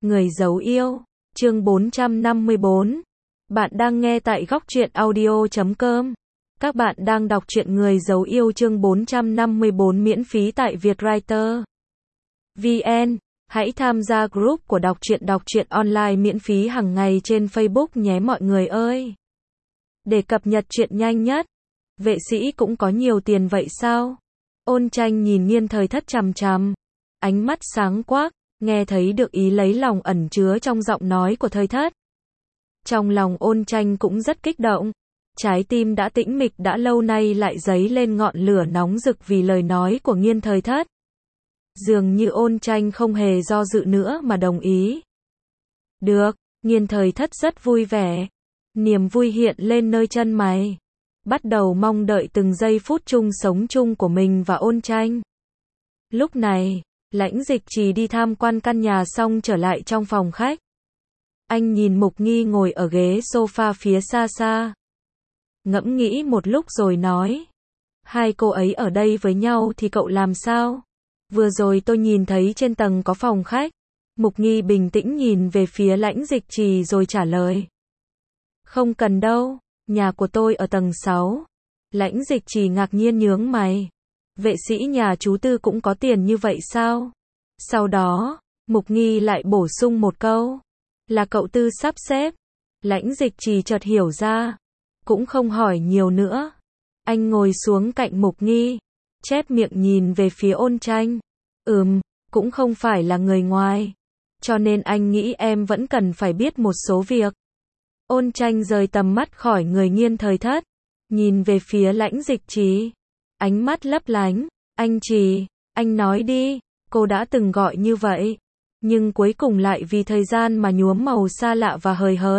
Người dấu yêu, chương 454. Bạn đang nghe tại góc truyện audio.com. Các bạn đang đọc truyện Người dấu yêu chương 454 miễn phí tại Vietwriter VN. Hãy tham gia group của đọc truyện online miễn phí hàng ngày trên Facebook nhé mọi người ơi. Để cập nhật truyện nhanh nhất. Vệ sĩ cũng có nhiều tiền vậy sao? Ôn Tranh nhìn Nghiên Thời Thất chằm chằm, ánh mắt sáng quắc, nghe thấy được ý lấy lòng ẩn chứa trong giọng nói của Thời Thất. Trong lòng Ôn Tranh cũng rất kích động, trái tim đã tĩnh mịch đã lâu nay lại dấy lên ngọn lửa nóng rực vì lời nói của Nghiên Thời Thất. Dường như Ôn Tranh không hề do dự nữa mà đồng ý. Được, Nghiên Thời Thất rất vui vẻ, niềm vui hiện lên nơi chân mày, bắt đầu mong đợi từng giây phút chung sống chung của mình và Ôn Tranh. Lúc này, Lãnh Dịch Trì đi tham quan căn nhà xong trở lại trong phòng khách. Anh nhìn Mục Nghi ngồi ở ghế sofa phía xa xa, ngẫm nghĩ một lúc rồi nói, hai cô ấy ở đây với nhau thì cậu làm sao? Vừa rồi tôi nhìn thấy trên tầng có phòng khách. Mục Nghi bình tĩnh nhìn về phía Lãnh Dịch Trì rồi trả lời. Không cần đâu, nhà của tôi ở tầng 6. Lãnh Dịch Trì ngạc nhiên nhướng mày. Vệ sĩ nhà chú Tư cũng có tiền như vậy sao? Sau đó, Mục Nghi lại bổ sung một câu. Là cậu Tư sắp xếp. Lãnh Dịch Trì chợt hiểu ra, cũng không hỏi nhiều nữa. Anh ngồi xuống cạnh Mục Nghi, chép miệng nhìn về phía Ôn Tranh. Cũng không phải là người ngoài, cho nên anh nghĩ em vẫn cần phải biết một số việc. Ôn Tranh rời tầm mắt khỏi người Nghiên Thời Thất, nhìn về phía Lãnh Dịch Trì, ánh mắt lấp lánh. Anh Trì, anh nói đi. Cô đã từng gọi như vậy, nhưng cuối cùng lại vì thời gian mà nhuốm màu xa lạ và hời hợt.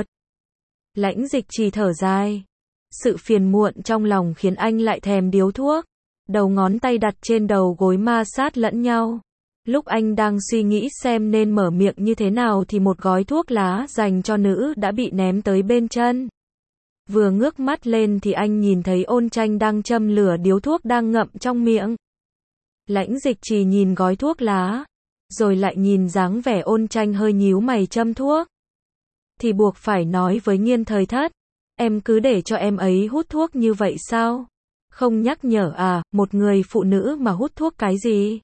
Lãnh Dịch Trì thở dài, sự phiền muộn trong lòng khiến anh lại thèm điếu thuốc. Đầu ngón tay đặt trên đầu gối ma sát lẫn nhau. Lúc anh đang suy nghĩ xem nên mở miệng như thế nào thì một gói thuốc lá dành cho nữ đã bị ném tới bên chân. Vừa ngước mắt lên thì anh nhìn thấy Ôn Tranh đang châm lửa điếu thuốc đang ngậm trong miệng. Lãnh Dịch Trì nhìn gói thuốc lá, rồi lại nhìn dáng vẻ Ôn Tranh hơi nhíu mày châm thuốc. Thì buộc phải nói với Nghiên Thời Thất, em cứ để cho em ấy hút thuốc như vậy sao? Không nhắc nhở à, một người phụ nữ mà hút thuốc cái gì?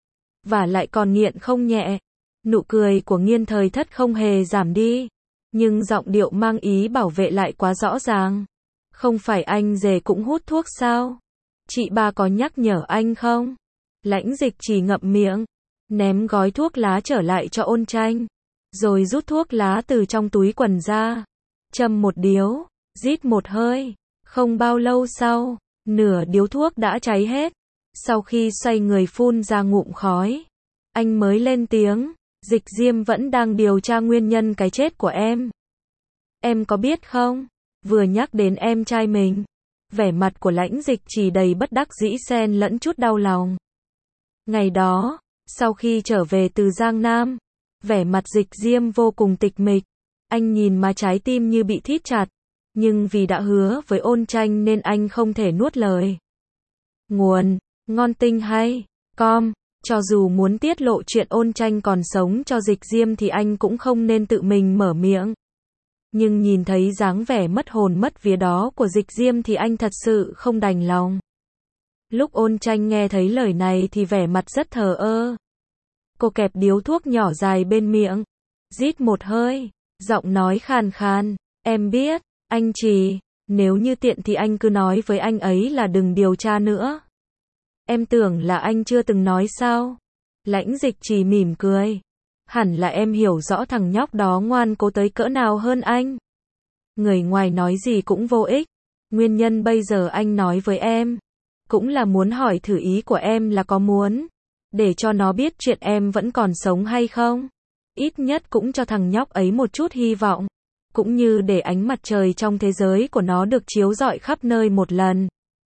Và lại còn nghiện không nhẹ. Nụ cười của Nghiên Thời Thất không hề giảm đi, nhưng giọng điệu mang ý bảo vệ lại quá rõ ràng. Không phải anh rể cũng hút thuốc sao? Chị ba có nhắc nhở anh không? Lãnh Dịch Trì ngậm miệng, ném gói thuốc lá trở lại cho Ôn Tranh, rồi rút thuốc lá từ trong túi quần ra, châm một điếu, rít một hơi. Không bao lâu sau, nửa điếu thuốc đã cháy hết. Sau khi xoay người phun ra ngụm khói, anh mới lên tiếng, Dịch Diêm vẫn đang điều tra nguyên nhân cái chết của em. Em có biết không? Vừa nhắc đến em trai mình, vẻ mặt của Lãnh Dịch Trì đầy bất đắc dĩ xen lẫn chút đau lòng. Ngày đó, sau khi trở về từ Giang Nam, vẻ mặt Dịch Diêm vô cùng tịch mịch. Anh nhìn mà trái tim như bị thít chặt, nhưng vì đã hứa với Ôn Tranh nên anh không thể nuốt lời. Nguồn: Ngon Tinh Hay Com. Cho dù muốn tiết lộ chuyện Ôn Tranh còn sống cho Dịch Diêm thì anh cũng không nên tự mình mở miệng. Nhưng nhìn thấy dáng vẻ mất hồn mất vía đó của Dịch Diêm thì anh thật sự không đành lòng. Lúc Ôn Tranh nghe thấy lời này thì vẻ mặt rất thờ ơ. Cô kẹp điếu thuốc nhỏ dài bên miệng, rít một hơi, giọng nói khàn khàn, em biết, anh Trì, nếu như tiện thì anh cứ nói với anh ấy là đừng điều tra nữa. Em tưởng là anh chưa từng nói sao? Lãnh Dịch Trì mỉm cười. Hẳn là em hiểu rõ thằng nhóc đó ngoan cố tới cỡ nào hơn anh. Người ngoài nói gì cũng vô ích. Nguyên nhân bây giờ anh nói với em, cũng là muốn hỏi thử ý của em là có muốn để cho nó biết chuyện em vẫn còn sống hay không. Ít nhất cũng cho thằng nhóc ấy một chút hy vọng, cũng như để ánh mặt trời trong thế giới của nó được chiếu rọi khắp nơi một lần.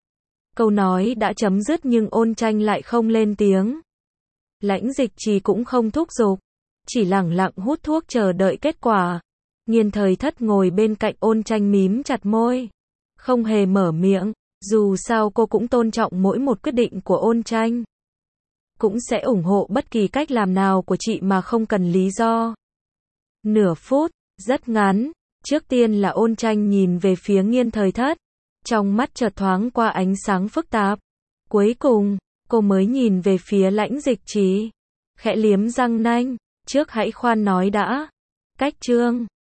Câu nói đã chấm dứt nhưng Ôn Tranh lại không lên tiếng. Lãnh Dịch Trì cũng không thúc giục, chỉ lẳng lặng hút thuốc chờ đợi kết quả. Nghiên Thời Thất ngồi bên cạnh Ôn Tranh mím chặt môi, không hề mở miệng. Dù sao cô cũng tôn trọng mỗi một quyết định của Ôn Tranh, cũng sẽ ủng hộ bất kỳ cách làm nào của chị mà không cần lý do. Nửa phút, rất ngắn. Trước tiên là Ôn Tranh nhìn về phía Nghiên Thời Thất. Trong mắt chợt thoáng qua ánh sáng phức tạp. Cuối cùng, cô mới nhìn về phía Lãnh Dịch Trì. Khẽ liếm răng nanh. Trước hãy khoan nói đã. Cách chương